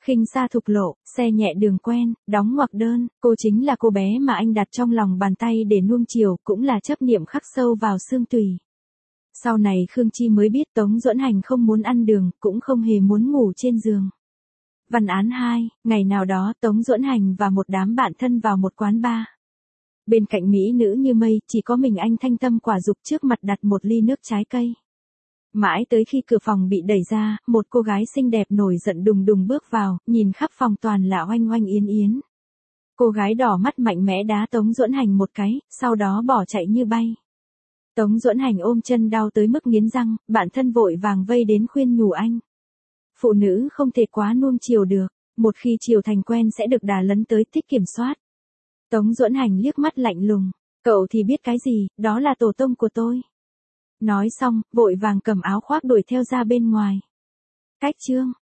Khinh xa thục lộ, xe nhẹ đường quen, đóng ngoặc đơn, cô chính là cô bé mà anh đặt trong lòng bàn tay để nuông chiều, cũng là chấp niệm khắc sâu vào xương tủy. Sau này Khương Chi mới biết Tống Duẫn Hành không muốn ăn đường, cũng không hề muốn ngủ trên giường. Văn án 2, ngày nào đó Tống Duẫn Hành và một đám bạn thân vào một quán bar. Bên cạnh mỹ nữ như mây, chỉ có mình anh thanh tâm quả dục trước mặt đặt một ly nước trái cây. Mãi tới khi cửa phòng bị đẩy ra, một cô gái xinh đẹp nổi giận đùng đùng bước vào, nhìn khắp phòng toàn là oanh oanh yến yến. Cô gái đỏ mắt mạnh mẽ đá Tống Duẫn Hành một cái, sau đó bỏ chạy như bay. Tống Duẫn Hành ôm chân đau tới mức nghiến răng, bạn thân vội vàng vây đến khuyên nhủ anh. Phụ nữ không thể quá nuông chiều được, một khi chiều thành quen sẽ được đà lấn tới thích kiểm soát. Tống Duẫn Hành liếc mắt lạnh lùng, cậu thì biết cái gì, đó là tổ tông của tôi. Nói xong, vội vàng cầm áo khoác đuổi theo ra bên ngoài. Cách chương